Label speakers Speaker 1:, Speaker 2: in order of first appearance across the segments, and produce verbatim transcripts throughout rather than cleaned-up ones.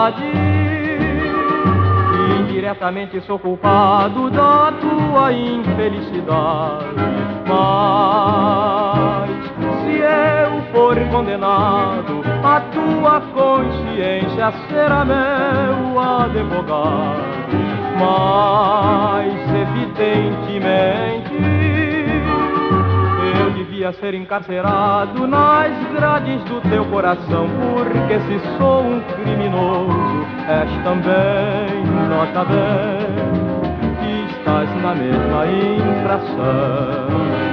Speaker 1: verdade. Indiretamente sou culpado da tua infelicidade. Mas se eu for condenado, a tua consciência será meu advogado. Mas evidentemente eu devia ser encarcerado nas grades do teu coração, porque se sou um criminoso, és também, nota bem, que estás na mesma infração.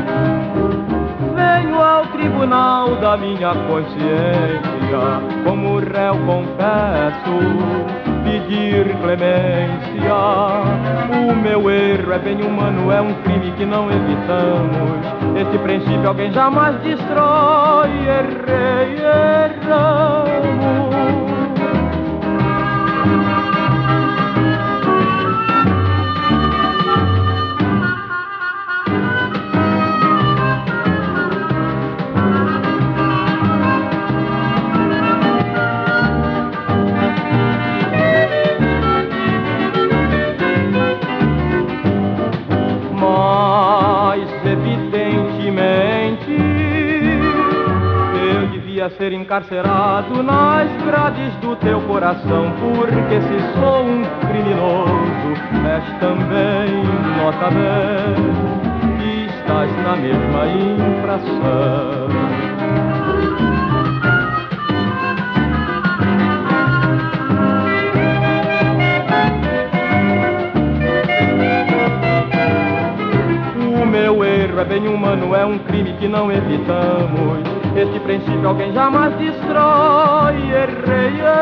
Speaker 1: Venho ao tribunal da minha consciência, como réu confesso, pedir clemência. O meu erro é bem humano, é um crime que não evitamos. Esse princípio alguém jamais destrói. Errei, erramos. Ser encarcerado nas grades do teu coração, porque se sou um criminoso, és também, nota bem, que estás na mesma infração. O meu erro é bem humano, é um crime que não evitamos. Este princípio alguém jamais destrói. Errei,